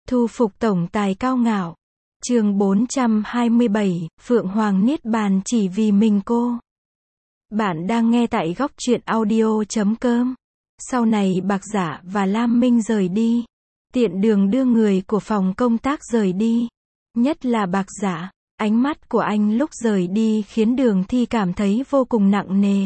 Thu phục tổng tài cao ngạo. Chương 427, Phượng Hoàng Niết Bàn chỉ vì mình cô. Bạn đang nghe tại góc truyện audio.com. Sau này Bạc Giả và Lam Minh rời đi. Tiện đường đưa người của phòng công tác rời đi. Nhất là Bạc Giả, ánh mắt của anh lúc rời đi khiến Đường Thi cảm thấy vô cùng nặng nề.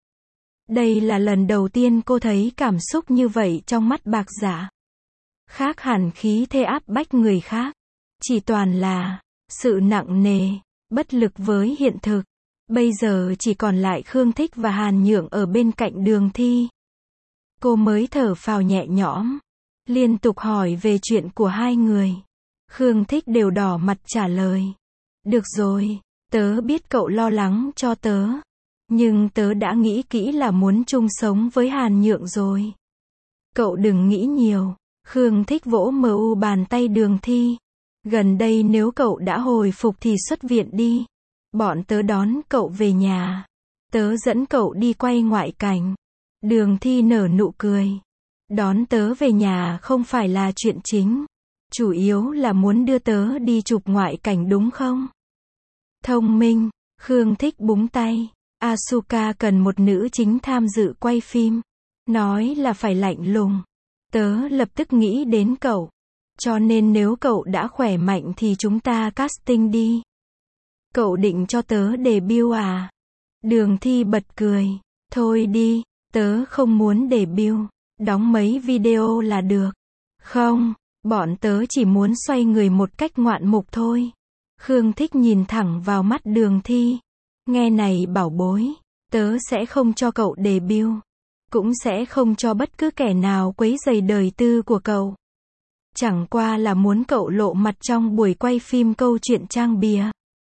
Đây là lần đầu tiên cô thấy cảm xúc như vậy trong mắt Bạc Giả. Khác hẳn khí thế áp bách người khác. Chỉ toàn là sự nặng nề, bất lực với hiện thực. Bây giờ chỉ còn lại Khương Thích và Hàn Nhượng ở bên cạnh Đường Thi. Cô mới thở phào nhẹ nhõm, liên tục hỏi về chuyện của hai người. Khương Thích đều đỏ mặt trả lời. Được rồi, tớ biết cậu lo lắng cho tớ. Nhưng tớ đã nghĩ kỹ là muốn chung sống với Hàn Nhượng rồi. Cậu đừng nghĩ nhiều. Khương Thích vỗ mu bàn tay Đường Thi. Gần đây nếu cậu đã hồi phục thì xuất viện đi. Bọn tớ đón cậu về nhà. Tớ dẫn cậu đi quay ngoại cảnh. Đường Thi nở nụ cười. Đón tớ về nhà không phải là chuyện chính. Chủ yếu là muốn đưa tớ đi chụp ngoại cảnh đúng không? Thông minh. Khương Thích búng tay. Asuka cần một nữ chính tham dự quay phim. Nói là phải lạnh lùng. Tớ lập tức nghĩ đến cậu. Cho nên nếu cậu đã khỏe mạnh thì chúng ta casting đi. Cậu định cho tớ debut à? Đường Thi bật cười. Thôi đi, tớ không muốn debut. Đóng mấy video là được. Không, bọn tớ chỉ muốn xoay người một cách ngoạn mục thôi. Khương Thích nhìn thẳng vào mắt Đường Thi. Nghe này bảo bối, tớ sẽ không cho cậu debut. Cũng sẽ không cho bất cứ kẻ nào quấy rầy đời tư của cậu. Chẳng qua là muốn cậu lộ mặt trong buổi quay phim câu chuyện trang bìa.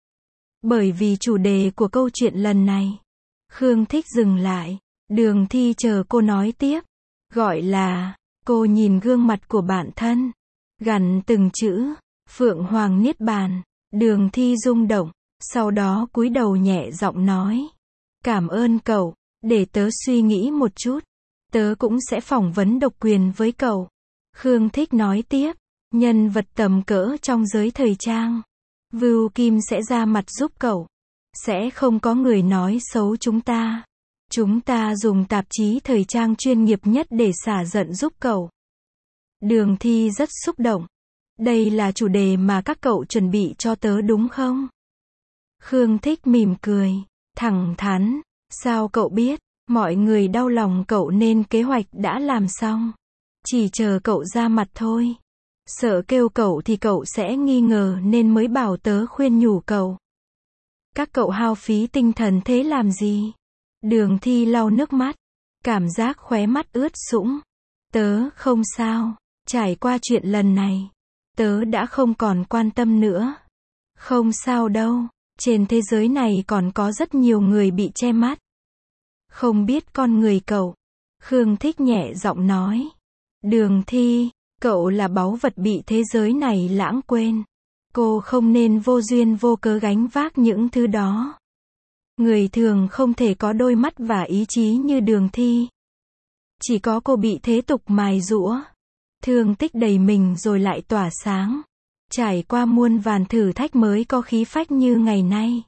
Bởi vì chủ đề của câu chuyện lần này. Khương Thích dừng lại. Đường Thi chờ cô nói tiếp. Gọi là, cô nhìn gương mặt của bản thân. Gằn từng chữ, Phượng Hoàng Niết Bàn. Đường Thi rung động. Sau đó cúi đầu nhẹ giọng nói. Cảm ơn cậu, để tớ suy nghĩ một chút. Tớ cũng sẽ phỏng vấn độc quyền với cậu. Khương Thích nói tiếp. Nhân vật tầm cỡ trong giới thời trang. Vưu Kim sẽ ra mặt giúp cậu. Sẽ không có người nói xấu chúng ta. Chúng ta dùng tạp chí thời trang chuyên nghiệp nhất để xả giận giúp cậu. Đường Thi rất xúc động. Đây là chủ đề mà các cậu chuẩn bị cho tớ đúng không? Khương Thích mỉm cười, thẳng thắn. Sao cậu biết? Mọi người đau lòng cậu nên kế hoạch đã làm xong. Chỉ chờ cậu ra mặt thôi. Sợ kêu cậu thì cậu sẽ nghi ngờ nên mới bảo tớ khuyên nhủ cậu. Các cậu hao phí tinh thần thế làm gì? Đường Thi lau nước mắt. Cảm giác khóe mắt ướt sũng. Tớ không sao. Trải qua chuyện lần này. Tớ đã không còn quan tâm nữa. Không sao đâu. Trên thế giới này còn có rất nhiều người bị che mắt. Không biết con người cậu. Khương Thích nhẹ giọng nói. Đường Thi, cậu là báu vật bị thế giới này lãng quên. Cô không nên vô duyên vô cớ gánh vác những thứ đó. Người thường không thể có đôi mắt và ý chí như Đường Thi. Chỉ có cô bị thế tục mài giũa. Thương tích đầy mình rồi lại tỏa sáng. Trải qua muôn vàn thử thách mới có khí phách như ngày nay.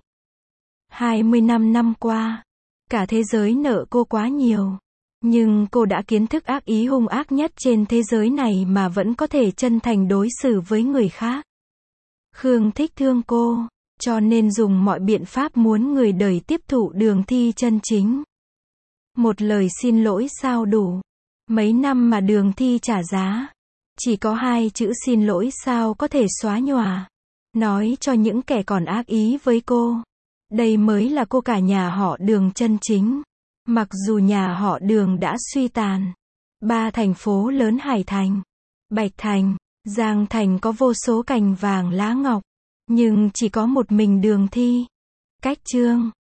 25 năm qua, cả thế giới nợ cô quá nhiều. Nhưng cô đã kiến thức ác ý hung ác nhất trên thế giới này mà vẫn có thể chân thành đối xử với người khác. Khương Thích thương cô, cho nên dùng mọi biện pháp muốn người đời tiếp thụ Đường Thi chân chính. Một lời xin lỗi sao đủ? Mấy năm mà Đường Thi trả giá. Chỉ có 2 chữ xin lỗi sao có thể xóa nhòa. Nói cho những kẻ còn ác ý với cô. Đây mới là cô cả nhà họ Đường chân chính. Mặc dù nhà họ Đường đã suy tàn. 3 thành phố lớn Hải Thành, Bạch Thành, Giang Thành có vô số cành vàng lá ngọc. Nhưng chỉ có một mình Đường Thi. Cách Chương